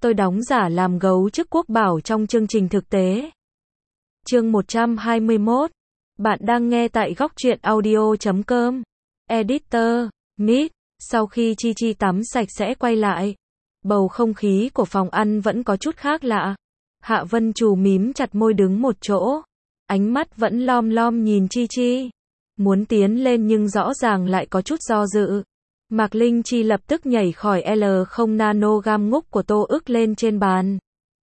tôi đóng giả làm gấu chức quốc bảo trong chương trình thực tế. Chương 121. Bạn đang nghe tại góc truyện audio.com. Editor, Mít. Sau khi Chi Chi tắm sạch sẽ quay lại, bầu không khí của phòng ăn vẫn có chút khác lạ. Hạ Vân Trù mím chặt môi đứng một chỗ, ánh mắt vẫn lom lom nhìn Chi Chi. Muốn tiến lên nhưng rõ ràng lại có chút do dự. Mạc Linh Chi lập tức nhảy khỏi L0 nanogram ngúc của Tô Ức lên trên bàn.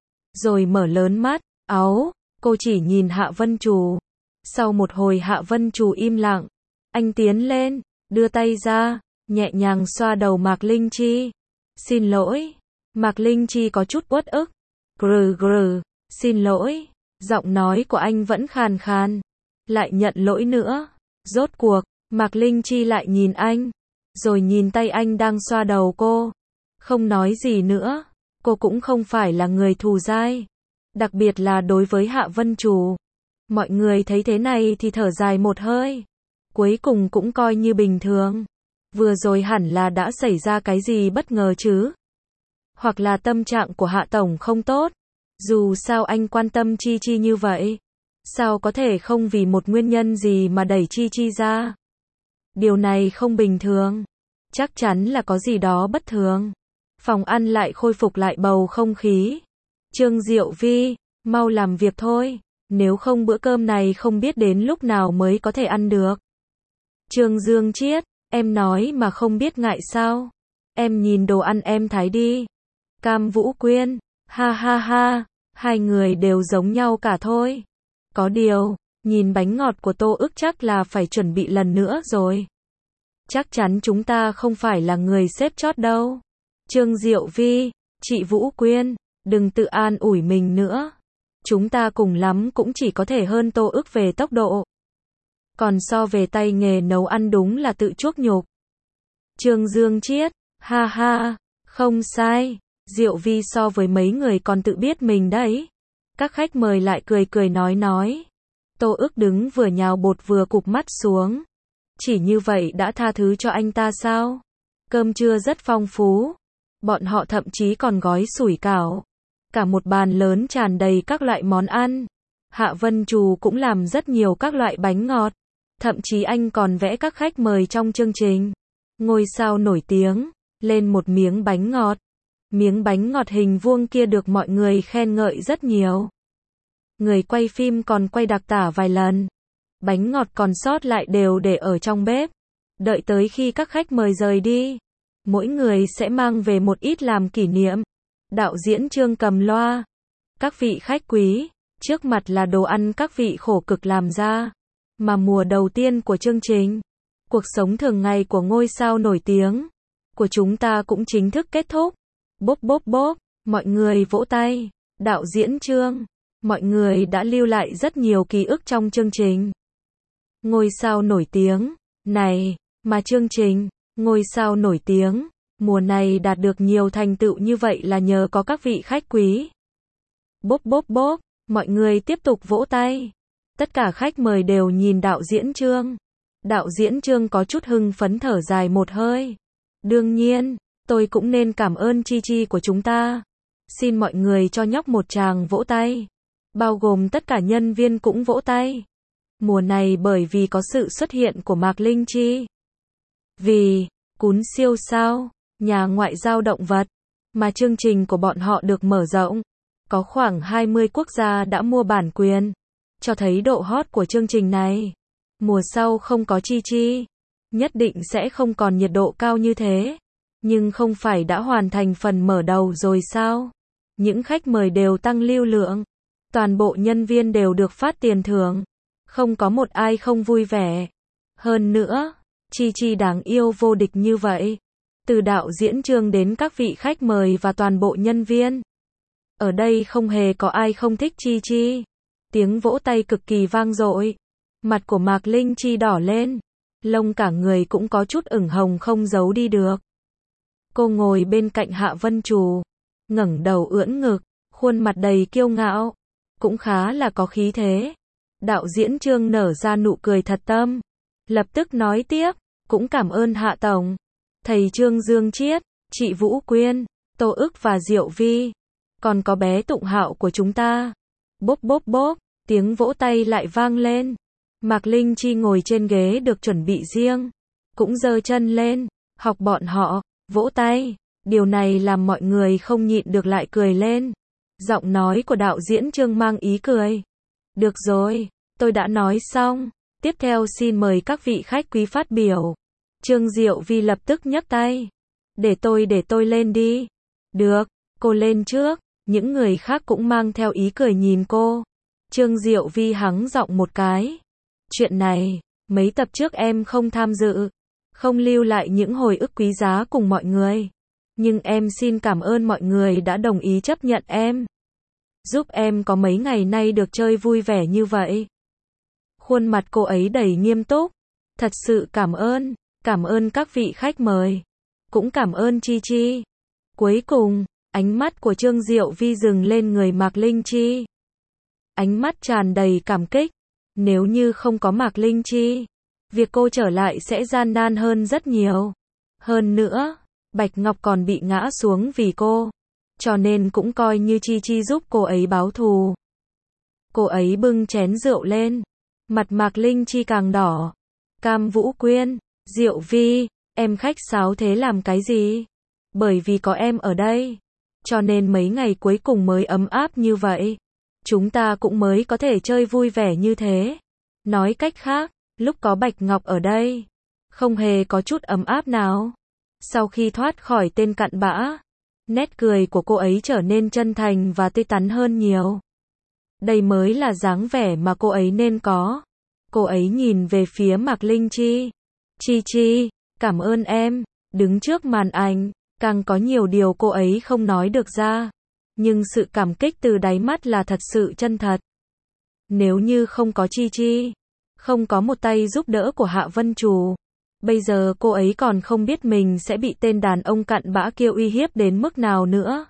Rồi mở lớn mắt, áu, cô chỉ nhìn Hạ Vân Trù. Sau một hồi Hạ Vân Trù im lặng. Anh tiến lên, đưa tay ra, nhẹ nhàng xoa đầu Mạc Linh Chi. Xin lỗi. Mạc Linh Chi có chút uất ức. Grừ grừ, xin lỗi. Giọng nói của anh vẫn khàn khàn. Lại nhận lỗi nữa. Rốt cuộc, Mạc Linh Chi lại nhìn anh. Rồi nhìn tay anh đang xoa đầu cô. Không nói gì nữa. Cô cũng không phải là người thù dai. Đặc biệt là đối với Hạ Vân Trù. Mọi người thấy thế này thì thở dài một hơi. Cuối cùng cũng coi như bình thường. Vừa rồi hẳn là đã xảy ra cái gì bất ngờ chứ? Hoặc là tâm trạng của Hạ Tổng không tốt. Dù sao anh quan tâm Chi Chi như vậy. Sao có thể không vì một nguyên nhân gì mà đẩy Chi Chi ra? Điều này không bình thường. Chắc chắn là có gì đó bất thường. Phòng ăn lại khôi phục lại bầu không khí. Trương Diệu Vi, mau làm việc thôi. Nếu không bữa cơm này không biết đến lúc nào mới có thể ăn được. Trương Dương Chiết, em nói mà không biết ngại sao. Em nhìn đồ ăn em thái đi. Cam Vũ Quyên, ha ha ha, hai người đều giống nhau cả thôi. Có điều, nhìn bánh ngọt của Tô Ức chắc là phải chuẩn bị lần nữa rồi. Chắc chắn chúng ta không phải là người xếp chót đâu. Trương Diệu Vi, chị Vũ Quyên, đừng tự an ủi mình nữa. Chúng ta cùng lắm cũng chỉ có thể hơn Tô Ức về tốc độ. Còn so về tay nghề nấu ăn đúng là tự chuốc nhục. Trương Dương Chiết, ha ha, không sai. Diệu Vi so với mấy người còn tự biết mình đấy. Các khách mời lại cười cười nói. Tô Ức đứng vừa nhào bột vừa cụp mắt xuống. Chỉ như vậy đã tha thứ cho anh ta sao? Cơm trưa rất phong phú. Bọn họ thậm chí còn gói sủi cảo. Cả một bàn lớn tràn đầy các loại món ăn. Hạ Vân Trù cũng làm rất nhiều các loại bánh ngọt. Thậm chí anh còn vẽ các khách mời trong chương trình. Ngôi sao nổi tiếng, lên một miếng bánh ngọt. Miếng bánh ngọt hình vuông kia được mọi người khen ngợi rất nhiều. Người quay phim còn quay đặc tả vài lần. Bánh ngọt còn sót lại đều để ở trong bếp. Đợi tới khi các khách mời rời đi, mỗi người sẽ mang về một ít làm kỷ niệm. Đạo diễn Trương cầm loa. Các vị khách quý, trước mặt là đồ ăn các vị khổ cực làm ra. Mà mùa đầu tiên của chương trình, cuộc sống thường ngày của ngôi sao nổi tiếng của chúng ta cũng chính thức kết thúc. Bốp bốp bốp, mọi người vỗ tay. Đạo diễn Trương, mọi người đã lưu lại rất nhiều ký ức trong chương trình. Ngôi sao nổi tiếng, này, mà chương trình, ngôi sao nổi tiếng, mùa này đạt được nhiều thành tựu như vậy là nhờ có các vị khách quý. Bốp bốp bốp, mọi người tiếp tục vỗ tay. Tất cả khách mời đều nhìn đạo diễn Trương. Đạo diễn Trương có chút hưng phấn thở dài một hơi. Đương nhiên, tôi cũng nên cảm ơn Chi Chi của chúng ta. Xin mọi người cho nhóc một tràng vỗ tay. Bao gồm tất cả nhân viên cũng vỗ tay. Mùa này bởi vì có sự xuất hiện của Mạc Linh Chi. Vì, cún siêu sao, nhà ngoại giao động vật, mà chương trình của bọn họ được mở rộng. Có khoảng 20 quốc gia đã mua bản quyền. Cho thấy độ hot của chương trình này. Mùa sau không có Chi Chi, nhất định sẽ không còn nhiệt độ cao như thế. Nhưng không phải đã hoàn thành phần mở đầu rồi sao? Những khách mời đều tăng lưu lượng. Toàn bộ nhân viên đều được phát tiền thưởng. Không có một ai không vui vẻ. Hơn nữa, Chi Chi đáng yêu vô địch như vậy. Từ đạo diễn Trương đến các vị khách mời và toàn bộ nhân viên. Ở đây không hề có ai không thích Chi Chi. Tiếng vỗ tay cực kỳ vang dội. Mặt của Mạc Linh Chi đỏ lên. Lông cả người cũng có chút ửng hồng không giấu đi được. Cô ngồi bên cạnh Hạ Vân Trù. Ngẩng đầu ưỡn ngực. Khuôn mặt đầy kiêu ngạo. Cũng khá là có khí thế. Đạo diễn Trương nở ra nụ cười thật tâm. Lập tức nói tiếp. Cũng cảm ơn Hạ Tổng. Thầy Trương Dương Chiết, chị Vũ Quyên, Tô Ức và Diệu Vi. Còn có bé Tụng Hạo của chúng ta. Bốp bốp bốp, tiếng vỗ tay lại vang lên. Mạc Linh Chi ngồi trên ghế được chuẩn bị riêng, cũng giơ chân lên, học bọn họ, vỗ tay. Điều này làm mọi người không nhịn được lại cười lên. Giọng nói của đạo diễn Trương mang ý cười. Được rồi, tôi đã nói xong. Tiếp theo xin mời các vị khách quý phát biểu. Trương Diệu Vi lập tức nhấc tay. Để tôi lên đi. Được, cô lên trước. Những người khác cũng mang theo ý cười nhìn cô. Trương Diệu Vi hắng giọng một cái. Chuyện này, mấy tập trước em không tham dự, không lưu lại những hồi ức quý giá cùng mọi người. Nhưng em xin cảm ơn mọi người đã đồng ý chấp nhận em. Giúp em có mấy ngày nay được chơi vui vẻ như vậy. Khuôn mặt cô ấy đầy nghiêm túc. Thật sự cảm ơn các vị khách mời. Cũng cảm ơn Chi Chi. Cuối cùng, ánh mắt của Trương Diệu Vi dừng lên người Mạc Linh Chi. Ánh mắt tràn đầy cảm kích. Nếu như không có Mạc Linh Chi, việc cô trở lại sẽ gian nan hơn rất nhiều. Hơn nữa, Bạch Ngọc còn bị ngã xuống vì cô. Cho nên cũng coi như Chi Chi giúp cô ấy báo thù. Cô ấy bưng chén rượu lên. Mặt Mạc Linh Chi càng đỏ. Cam Vũ Quyên, Diệu Vi, em khách sáo thế làm cái gì? Bởi vì có em ở đây. Cho nên mấy ngày cuối cùng mới ấm áp như vậy. Chúng ta cũng mới có thể chơi vui vẻ như thế. Nói cách khác, lúc có Bạch Ngọc ở đây, không hề có chút ấm áp nào. Sau khi thoát khỏi tên cặn bã, nét cười của cô ấy trở nên chân thành và tươi tắn hơn nhiều. Đây mới là dáng vẻ mà cô ấy nên có. Cô ấy nhìn về phía Mạc Linh Chi. Chi Chi, cảm ơn em. Đứng trước màn ảnh, càng có nhiều điều cô ấy không nói được ra. Nhưng sự cảm kích từ đáy mắt là thật sự chân thật. Nếu như không có Chi Chi, không có một tay giúp đỡ của Hạ Vân Trù, bây giờ cô ấy còn không biết mình sẽ bị tên đàn ông cặn bã kia uy hiếp đến mức nào nữa.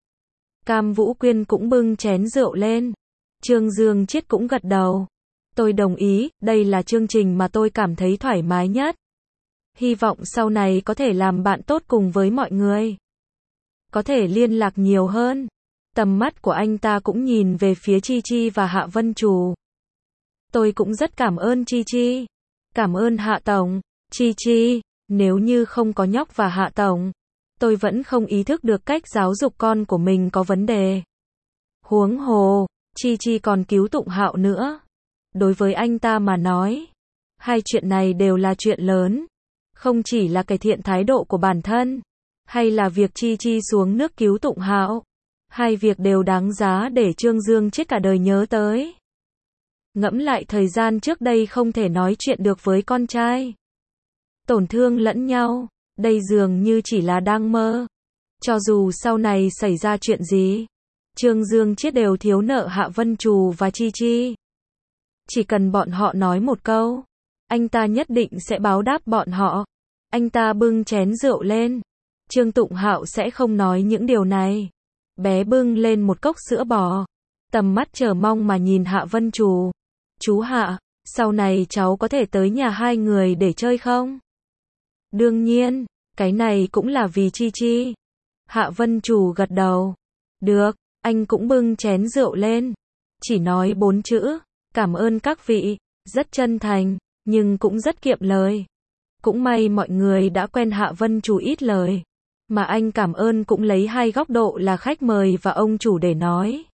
Cam Vũ Quyên cũng bưng chén rượu lên. Trương Dương Chiết cũng gật đầu. Tôi đồng ý, đây là chương trình mà tôi cảm thấy thoải mái nhất. Hy vọng sau này có thể làm bạn tốt cùng với mọi người. Có thể liên lạc nhiều hơn. Tầm mắt của anh ta cũng nhìn về phía Chi Chi và Hạ Vân Trù. Tôi cũng rất cảm ơn Chi Chi. Cảm ơn Hạ Tổng. Chi Chi, nếu như không có nhóc và Hạ Tổng, tôi vẫn không ý thức được cách giáo dục con của mình có vấn đề. Huống hồ, Chi Chi còn cứu Tụng Hạo nữa. Đối với anh ta mà nói, hai chuyện này đều là chuyện lớn. Không chỉ là cải thiện thái độ của bản thân, hay là việc Chi Chi xuống nước cứu Tụng Hạo. Hai việc đều đáng giá để Trương Dương Chiết cả đời nhớ tới. Ngẫm lại thời gian trước đây không thể nói chuyện được với con trai. Tổn thương lẫn nhau, đây dường như chỉ là đang mơ. Cho dù sau này xảy ra chuyện gì, Trương Dương Chiết đều thiếu nợ Hạ Vân Trù và Chi Chi. Chỉ cần bọn họ nói một câu, anh ta nhất định sẽ báo đáp bọn họ. Anh ta bưng chén rượu lên. Trương Tụng Hạo sẽ không nói những điều này. Bé bưng lên một cốc sữa bò. Tầm mắt chờ mong mà nhìn Hạ Vân Trù. Chú Hạ, sau này cháu có thể tới nhà hai người để chơi không? Đương nhiên, cái này cũng là vì Chi Chi. Hạ Vân Trù gật đầu. Được, anh cũng bưng chén rượu lên. Chỉ nói 4 chữ, cảm ơn các vị, rất chân thành, nhưng cũng rất kiệm lời. Cũng may mọi người đã quen Hạ Vân Trù ít lời. Mà anh cảm ơn cũng lấy hai góc độ là khách mời và ông chủ để nói.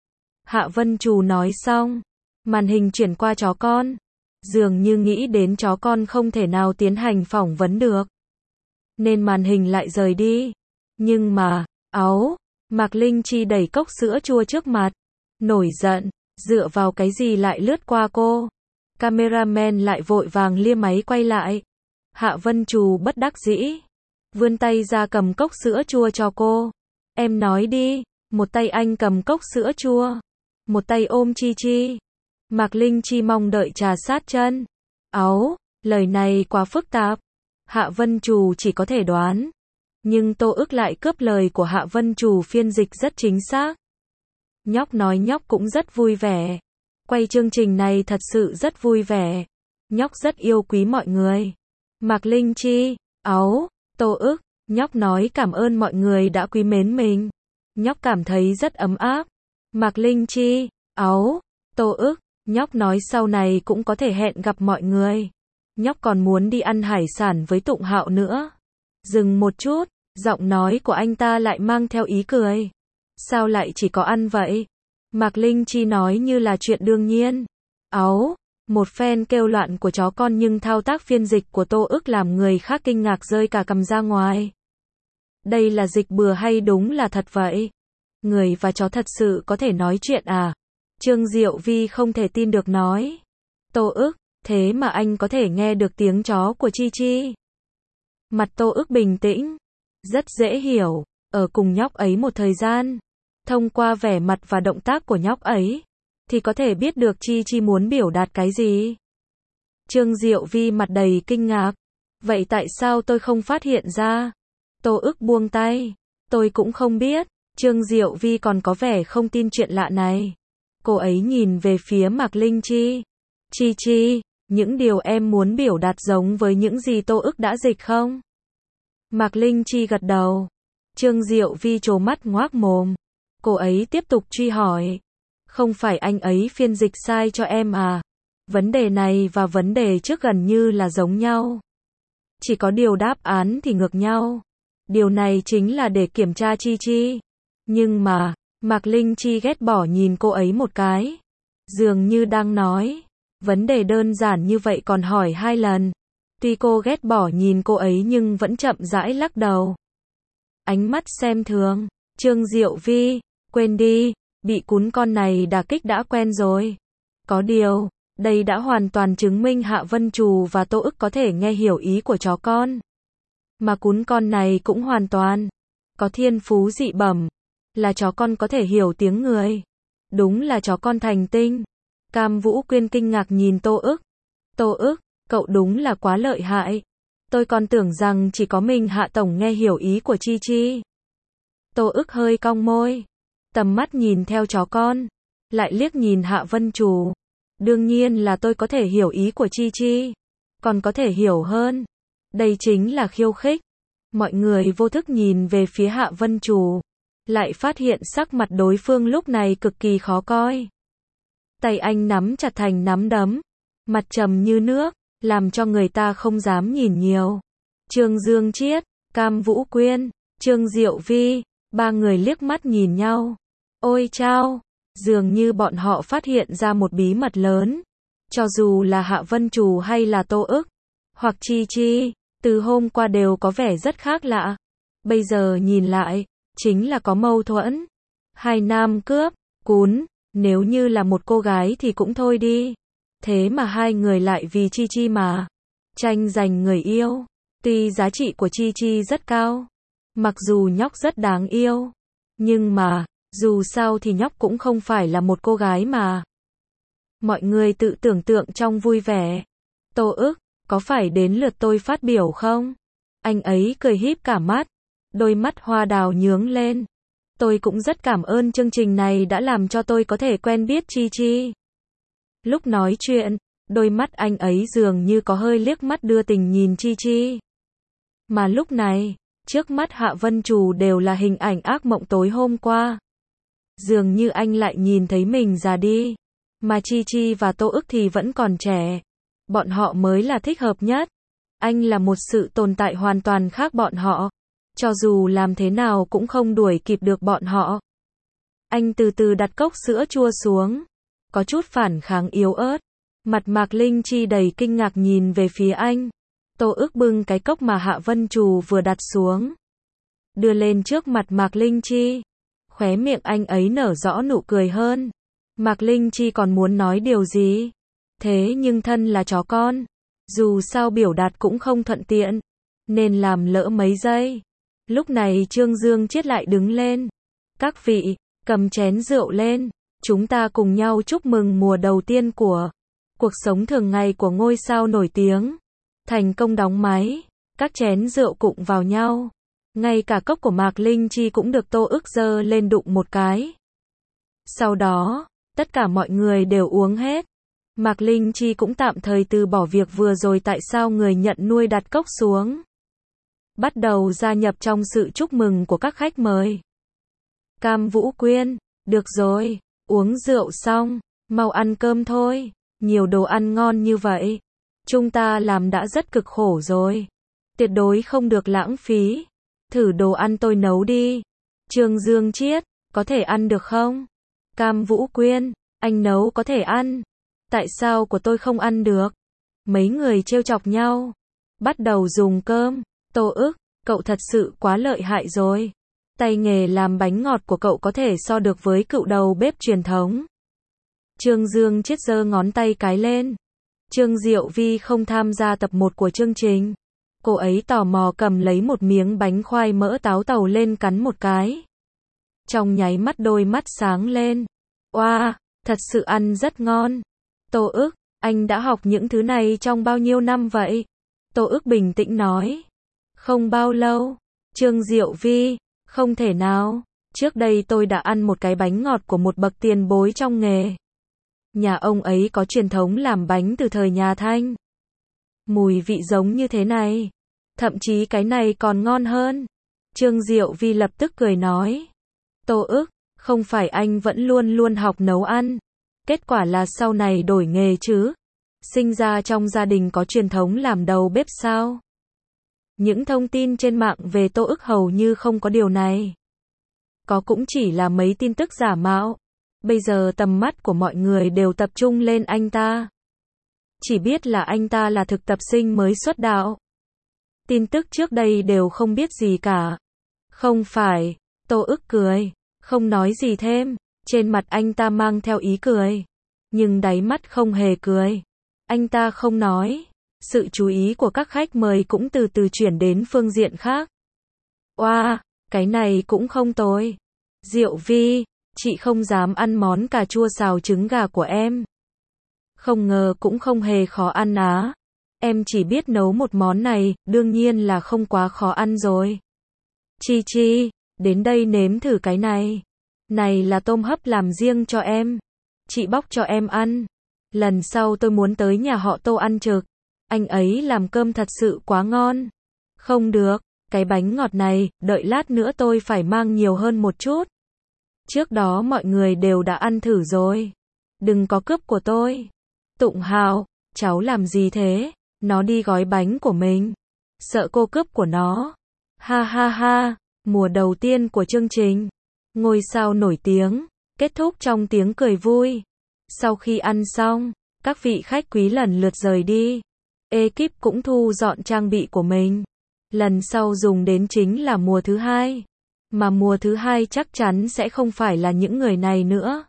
Hạ Vân Trù nói xong, màn hình chuyển qua chó con. Dường như nghĩ đến chó con không thể nào tiến hành phỏng vấn được, nên màn hình lại rời đi. Nhưng mà, Mạc Linh Chi đẩy cốc sữa chua trước mặt. Nổi giận, dựa vào cái gì lại lướt qua cô. Cameraman lại vội vàng lia máy quay lại. Hạ Vân Trù bất đắc dĩ, vươn tay ra cầm cốc sữa chua cho cô. Em nói đi. Một tay anh cầm cốc sữa chua, một tay ôm Chi Chi. Mạc Linh Chi mong đợi trà sát chân. Lời này quá phức tạp. Hạ Vân Trù chỉ có thể đoán. Nhưng Tô Ức lại cướp lời của Hạ Vân Trù phiên dịch rất chính xác. Nhóc nói nhóc cũng rất vui vẻ. Quay chương trình này thật sự rất vui vẻ. Nhóc rất yêu quý mọi người. Mạc Linh Chi, Tô Ức, nhóc nói cảm ơn mọi người đã quý mến mình. Nhóc cảm thấy rất ấm áp. Mạc Linh Chi, áu, Tô ức, nhóc nói sau này cũng có thể hẹn gặp mọi người. Nhóc còn muốn đi ăn hải sản với Tụng Hạo nữa. Dừng một chút, giọng nói của anh ta lại mang theo ý cười. Sao lại chỉ có ăn vậy? Mạc Linh Chi nói như là chuyện đương nhiên. Áu, một phen kêu loạn của chó con nhưng thao tác phiên dịch của Tô ức làm người khác kinh ngạc rơi cả cằm ra ngoài. Đây là dịch bừa hay đúng là thật vậy? Người và chó thật sự có thể nói chuyện à? Trương Diệu Vi không thể tin được nói. Tô ức, thế mà anh có thể nghe được tiếng chó của Chi Chi. Mặt Tô ức bình tĩnh. Rất dễ hiểu, ở cùng nhóc ấy một thời gian. Thông qua vẻ mặt và động tác của nhóc ấy, thì có thể biết được Chi Chi muốn biểu đạt cái gì. Trương Diệu Vi mặt đầy kinh ngạc. Vậy tại sao tôi không phát hiện ra? Tô ức buông tay. Tôi cũng không biết. Trương Diệu Vi còn có vẻ không tin chuyện lạ này. Cô ấy nhìn về phía Mạc Linh Chi. Chi Chi, những điều em muốn biểu đạt giống với những gì Tô ức đã dịch không? Mạc Linh Chi gật đầu. Trương Diệu Vi trố mắt ngoác mồm. Cô ấy tiếp tục truy hỏi. Không phải anh ấy phiên dịch sai cho em à? Vấn đề này và vấn đề trước gần như là giống nhau. Chỉ có điều đáp án thì ngược nhau. Điều này chính là để kiểm tra Chi Chi. Nhưng mà, Mạc Linh Chi ghét bỏ nhìn cô ấy một cái. Dường như đang nói, vấn đề đơn giản như vậy còn hỏi 2 lần. Tuy cô ghét bỏ nhìn cô ấy nhưng vẫn chậm rãi lắc đầu. Ánh mắt xem thường. Trương Diệu Vi, quên đi, bị cún con này đả kích đã quen rồi. Có điều, đây đã hoàn toàn chứng minh Hạ Vân Trù và Tô ức có thể nghe hiểu ý của chó con. Mà cún con này cũng hoàn toàn có thiên phú dị bẩm. Là chó con có thể hiểu tiếng người. Đúng là chó con thành tinh. Cam Vũ Quyên kinh ngạc nhìn Tô ức. Tô ức, cậu đúng là quá lợi hại. Tôi còn tưởng rằng chỉ có mình Hạ Tổng nghe hiểu ý của Chi Chi. Tô ức hơi cong môi. Tầm mắt nhìn theo chó con. Lại liếc nhìn Hạ Vân Trù. Đương nhiên là tôi có thể hiểu ý của Chi Chi. Còn có thể hiểu hơn. Đây chính là khiêu khích. Mọi người vô thức nhìn về phía Hạ Vân Trù. Lại phát hiện sắc mặt đối phương lúc này cực kỳ khó coi. Tay anh nắm chặt thành nắm đấm. Mặt trầm như nước, làm cho người ta không dám nhìn nhiều. Trương Dương Chiết, Cam Vũ Quyên, Trương Diệu Vi, 3 người liếc mắt nhìn nhau. Ôi chao, dường như bọn họ phát hiện ra một bí mật lớn. Cho dù là Hạ Vân Trù hay là Tô ức, hoặc Chi Chi, từ hôm qua đều có vẻ rất khác lạ. Bây giờ nhìn lại, chính là có mâu thuẫn. 2 nam cướp, cún, nếu như là một cô gái thì cũng thôi đi. Thế mà 2 người lại vì Chi Chi mà tranh giành người yêu. Tuy giá trị của Chi Chi rất cao, mặc dù nhóc rất đáng yêu, nhưng mà, dù sao thì nhóc cũng không phải là một cô gái mà. Mọi người tự tưởng tượng trong vui vẻ. Tô ức, có phải đến lượt tôi phát biểu không? Anh ấy cười híp cả mắt, đôi mắt hoa đào nhướng lên. Tôi cũng rất cảm ơn chương trình này đã làm cho tôi có thể quen biết Chi Chi. Lúc nói chuyện, đôi mắt anh ấy dường như có hơi liếc mắt đưa tình nhìn Chi Chi. Mà lúc này, trước mắt Hạ Vân Trù đều là hình ảnh ác mộng tối hôm qua. Dường như anh lại nhìn thấy mình già đi. Mà Chi Chi và Tô ức thì vẫn còn trẻ. Bọn họ mới là thích hợp nhất. Anh là một sự tồn tại hoàn toàn khác bọn họ. Cho dù làm thế nào cũng không đuổi kịp được bọn họ. Anh từ từ đặt cốc sữa chua xuống. Có chút phản kháng yếu ớt. Mặt Mạc Linh Chi đầy kinh ngạc nhìn về phía anh. Tô ức bưng cái cốc mà Hạ Vân Trù vừa đặt xuống. Đưa lên trước mặt Mạc Linh Chi. Khóe miệng anh ấy nở rõ nụ cười hơn. Mạc Linh Chi còn muốn nói điều gì. Thế nhưng thân là chó con. Dù sao biểu đạt cũng không thuận tiện. Nên làm lỡ mấy giây. Lúc này Trương Dương Chiết lại đứng lên. Các vị, cầm chén rượu lên. Chúng ta cùng nhau chúc mừng mùa đầu tiên của cuộc sống thường ngày của ngôi sao nổi tiếng. Thành công đóng máy. Các chén rượu cụng vào nhau. Ngay cả cốc của Mạc Linh Chi cũng được Tô ức giơ lên đụng một cái. Sau đó, tất cả mọi người đều uống hết. Mạc Linh Chi cũng tạm thời từ bỏ việc vừa rồi tại sao người nhận nuôi đặt cốc xuống. Bắt đầu gia nhập trong sự chúc mừng của các khách mời. Cam Vũ Quyên, được rồi, uống rượu xong, mau ăn cơm thôi, nhiều đồ ăn ngon như vậy. Chúng ta làm đã rất cực khổ rồi. Tuyệt đối không được lãng phí. Thử đồ ăn tôi nấu đi. Trương Dương Chiết, có thể ăn được không? Cam Vũ Quyên, anh nấu có thể ăn. Tại sao của tôi không ăn được? Mấy người trêu chọc nhau. Bắt đầu dùng cơm. Tô Ức, cậu thật sự quá lợi hại rồi. Tay nghề làm bánh ngọt của cậu có thể so được với cựu đầu bếp truyền thống. Trương Dương Chiết giơ ngón tay cái lên. Trương Diệu Vi không tham gia tập 1 của chương trình. Cô ấy tò mò cầm lấy một miếng bánh khoai mỡ táo tàu lên cắn một cái. Trong nháy mắt đôi mắt sáng lên. Oa, thật sự ăn rất ngon. Tô Ức, anh đã học những thứ này trong bao nhiêu năm vậy? Tô Ức bình tĩnh nói. Không bao lâu. Trương Diệu Vi, không thể nào. Trước đây tôi đã ăn một cái bánh ngọt của một bậc tiền bối trong nghề. Nhà ông ấy có truyền thống làm bánh từ thời nhà Thanh. Mùi vị giống như thế này. Thậm chí cái này còn ngon hơn. Trương Diệu Vi lập tức cười nói. Tô Ức, không phải anh vẫn luôn luôn học nấu ăn. Kết quả là sau này đổi nghề chứ. Sinh ra trong gia đình có truyền thống làm đầu bếp sao? Những thông tin trên mạng về Tô Ức hầu như không có điều này. Có cũng chỉ là mấy tin tức giả mạo. Bây giờ tầm mắt của mọi người đều tập trung lên anh ta. Chỉ biết là anh ta là thực tập sinh mới xuất đạo. Tin tức trước đây đều không biết gì cả. Không phải, Tô Ức cười, không nói gì thêm, trên mặt anh ta mang theo ý cười. Nhưng đáy mắt không hề cười. Anh ta không nói. Sự chú ý của các khách mời cũng từ từ chuyển đến phương diện khác. Oa, cái này cũng không tồi. Diệu Vi, chị không dám ăn món cà chua xào trứng gà của em. Không ngờ cũng không hề khó ăn á. Em chỉ biết nấu một món này, đương nhiên là không quá khó ăn rồi. Chi Chi, đến đây nếm thử cái này. Này là tôm hấp làm riêng cho em. Chị bóc cho em ăn. Lần sau tôi muốn tới nhà họ Tô ăn trực. Anh ấy làm cơm thật sự quá ngon. Không được, cái bánh ngọt này, đợi lát nữa tôi phải mang nhiều hơn một chút. Trước đó mọi người đều đã ăn thử rồi. Đừng có cướp của tôi. Tụng Hào, cháu làm gì thế? Nó đi gói bánh của mình. Sợ cô cướp của nó. Ha ha ha, mùa đầu tiên của chương trình. Ngôi sao nổi tiếng, kết thúc trong tiếng cười vui. Sau khi ăn xong, các vị khách quý lần lượt rời đi. Ekip cũng thu dọn trang bị của mình. Lần sau dùng đến chính là mùa thứ 2. Mà mùa thứ 2 chắc chắn sẽ không phải là những người này nữa.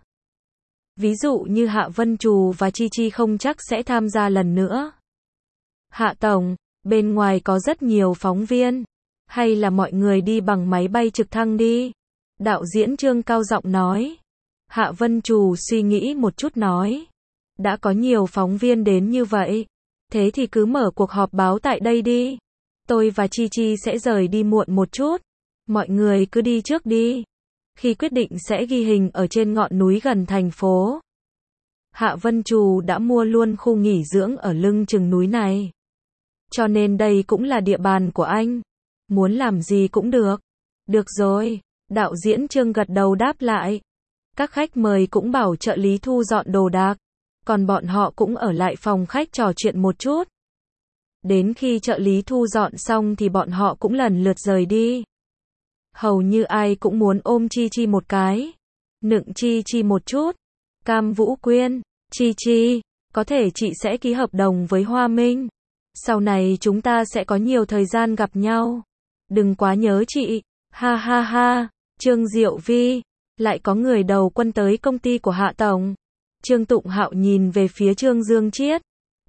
Ví dụ như Hạ Vân Trù và Chi Chi không chắc sẽ tham gia lần nữa. Hạ Tổng, bên ngoài có rất nhiều phóng viên. Hay là mọi người đi bằng máy bay trực thăng đi? Đạo diễn Trương cao giọng nói. Hạ Vân Trù suy nghĩ một chút nói. Đã có nhiều phóng viên đến như vậy. Thế thì cứ mở cuộc họp báo tại đây đi. Tôi và Chi Chi sẽ rời đi muộn một chút. Mọi người cứ đi trước đi. Khi quyết định sẽ ghi hình ở trên ngọn núi gần thành phố. Hạ Vân Trù đã mua luôn khu nghỉ dưỡng ở lưng chừng núi này. Cho nên đây cũng là địa bàn của anh. Muốn làm gì cũng được. Được rồi, đạo diễn Trương gật đầu đáp lại. Các khách mời cũng bảo trợ lý thu dọn đồ đạc. Còn bọn họ cũng ở lại phòng khách trò chuyện một chút. Đến khi trợ lý thu dọn xong thì bọn họ cũng lần lượt rời đi. Hầu như ai cũng muốn ôm Chi Chi một cái. Nựng Chi Chi một chút. Cam Vũ Quyên, Chi Chi, có thể chị sẽ ký hợp đồng với Hoa Minh. Sau này chúng ta sẽ có nhiều thời gian gặp nhau. Đừng quá nhớ chị. Ha ha ha, Trương Diệu Vi, lại có người đầu quân tới công ty của Hạ Tổng. Trương Tụng Hạo nhìn về phía Trương Dương Chiết.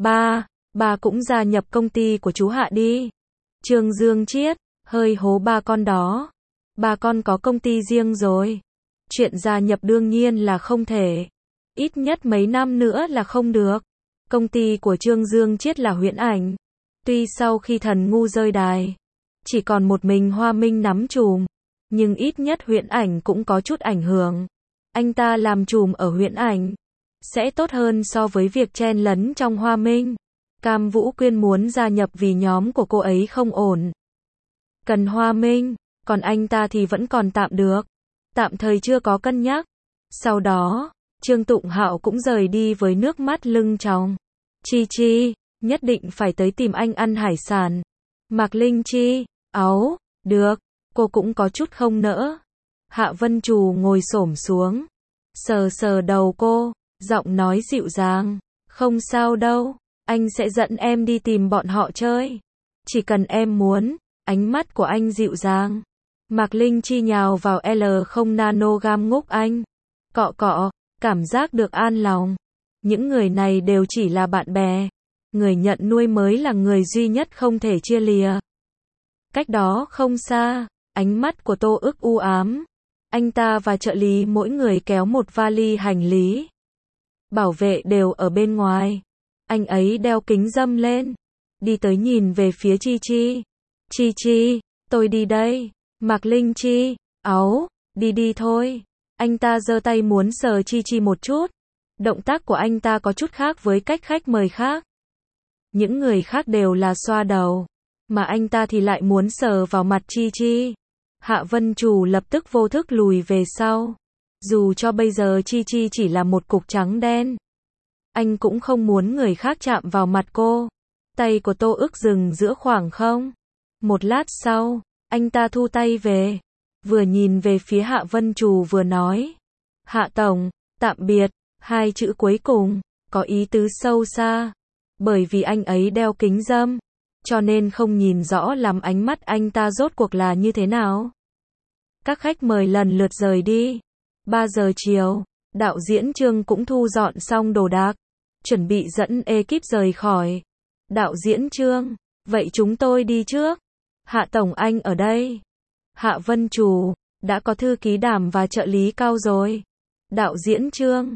Ba cũng gia nhập công ty của chú Hạ đi. Trương Dương Chiết, hơi hố ba con đó. Ba con có công ty riêng rồi. Chuyện gia nhập đương nhiên là không thể. Ít nhất mấy năm nữa là không được. Công ty của Trương Dương Chiết là Huyễn Ảnh. Tuy sau khi Thần Ngu rơi đài, chỉ còn một mình Hoa Minh nắm chùm. Nhưng ít nhất Huyễn Ảnh cũng có chút ảnh hưởng. Anh ta làm chùm ở Huyễn Ảnh sẽ tốt hơn so với việc chen lấn trong Hoa Minh. Cam Vũ Quyên muốn gia nhập vì nhóm của cô ấy không ổn. Cần Hoa Minh, còn anh ta thì vẫn còn tạm được. tạm thời chưa có cân nhắc. Sau đó, Trương Tụng Hạo cũng rời đi với nước mắt lưng tròng. Chi Chi, nhất định phải tới tìm anh ăn hải sản. Mạc Linh Chi, áu, được, cô cũng có chút không nỡ. Hạ Vân Trù ngồi xổm xuống, sờ sờ đầu cô, giọng nói dịu dàng, không sao đâu, anh sẽ dẫn em đi tìm bọn họ chơi. Chỉ cần em muốn, ánh mắt của anh dịu dàng. Mạc Linh Chi nhào vào L0 nanogam ngúc anh. Cọ cọ, cảm giác được an lòng. Những người này đều chỉ là bạn bè. Người nhận nuôi mới là người duy nhất không thể chia lìa. Cách đó không xa, ánh mắt của Tô Ức u ám. Anh ta và trợ lý mỗi người kéo một vali hành lý. Bảo vệ đều ở bên ngoài. Anh ấy đeo kính râm lên. Đi tới nhìn về phía Chi Chi. Chi Chi, tôi đi đây. Mạc Linh Chi, áu, đi đi thôi. Anh ta giơ tay muốn sờ Chi Chi một chút. Động tác của anh ta có chút khác với cách khách mời khác. Những người khác đều là xoa đầu, mà anh ta thì lại muốn sờ vào mặt Chi Chi. Hạ Vân Trù lập tức vô thức lùi về sau. Dù cho bây giờ Chi Chi chỉ là một cục trắng đen, anh cũng không muốn người khác chạm vào mặt cô. Tay của Tô Ức dừng giữa khoảng không. Một lát sau, anh ta thu tay về, vừa nhìn về phía Hạ Vân Trù vừa nói. Hạ Tổng, tạm biệt, hai chữ cuối cùng, có ý tứ sâu xa. Bởi vì anh ấy đeo kính râm, cho nên không nhìn rõ lắm ánh mắt anh ta rốt cuộc là như thế nào. Các khách mời lần lượt rời đi. 3 giờ chiều, đạo diễn Trương cũng thu dọn xong đồ đạc, chuẩn bị dẫn ekip rời khỏi. Đạo diễn Trương, vậy chúng tôi đi trước. Hạ Tổng anh ở đây. Hạ Vân Trù, đã có thư ký Đàm và trợ lý Cao rồi. Đạo diễn Trương,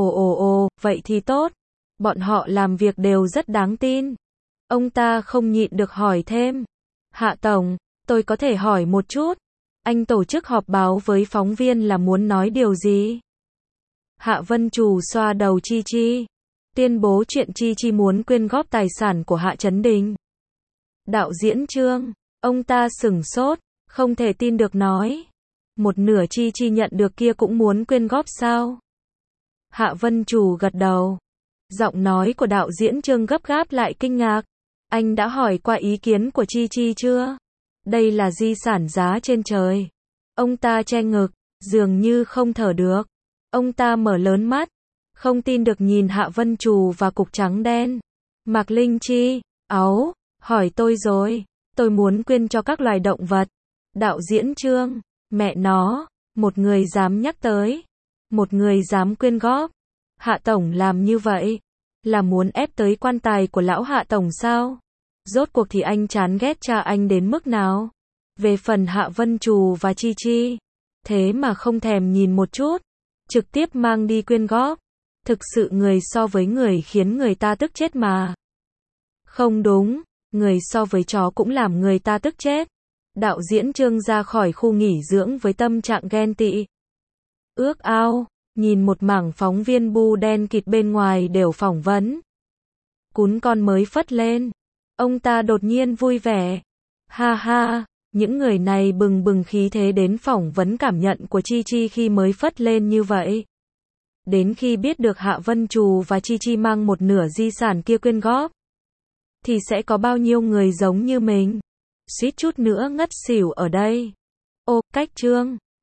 ồ, vậy thì tốt. Bọn họ làm việc đều rất đáng tin. Ông ta không nhịn được hỏi thêm. Hạ Tổng, tôi có thể hỏi một chút. Anh tổ chức họp báo với phóng viên là muốn nói điều gì? Hạ Vân Trù xoa đầu Chi Chi. Tuyên bố chuyện Chi Chi muốn quyên góp tài sản của Hạ Chấn Đình. Đạo diễn Trương, ông ta sửng sốt, không thể tin được nói. Một nửa Chi Chi nhận được kia cũng muốn quyên góp sao? Hạ Vân Trù gật đầu. Giọng nói của đạo diễn Trương gấp gáp lại kinh ngạc. Anh đã hỏi qua ý kiến của Chi Chi chưa? Đây là di sản giá trên trời. Ông ta che ngực, dường như không thở được. Ông ta mở lớn mắt, không tin được nhìn Hạ Vân Trù và cục trắng đen. Mạc Linh Chi, áu, hỏi tôi rồi. Tôi muốn quyên cho các loài động vật. Đạo diễn Trương, mẹ nó, một người dám nhắc tới, một người dám quyên góp. Hạ Tổng làm như vậy, là muốn ép tới quan tài của lão Hạ Tổng sao? Rốt cuộc thì anh chán ghét cha anh đến mức nào? Về phần Hạ Vân Trù và Chi Chi, thế mà không thèm nhìn một chút, trực tiếp mang đi quyên góp. Thực sự người so với người khiến người ta tức chết mà. Không đúng, người so với chó cũng làm người ta tức chết. Đạo diễn Trương ra khỏi khu nghỉ dưỡng với tâm trạng ghen tị. Ước ao, nhìn một mảng phóng viên bu đen kịt bên ngoài đều phỏng vấn. Cún con mới phất lên. Ông ta đột nhiên vui vẻ. Ha ha, những người này bừng bừng khí thế đến phỏng vấn cảm nhận của Chi Chi khi mới phất lên như vậy. Đến khi biết được Hạ Vân Trù và Chi Chi mang một nửa di sản kia quyên góp, thì sẽ có bao nhiêu người giống như mình. Suýt chút nữa ngất xỉu ở đây. Ô, cách Trương,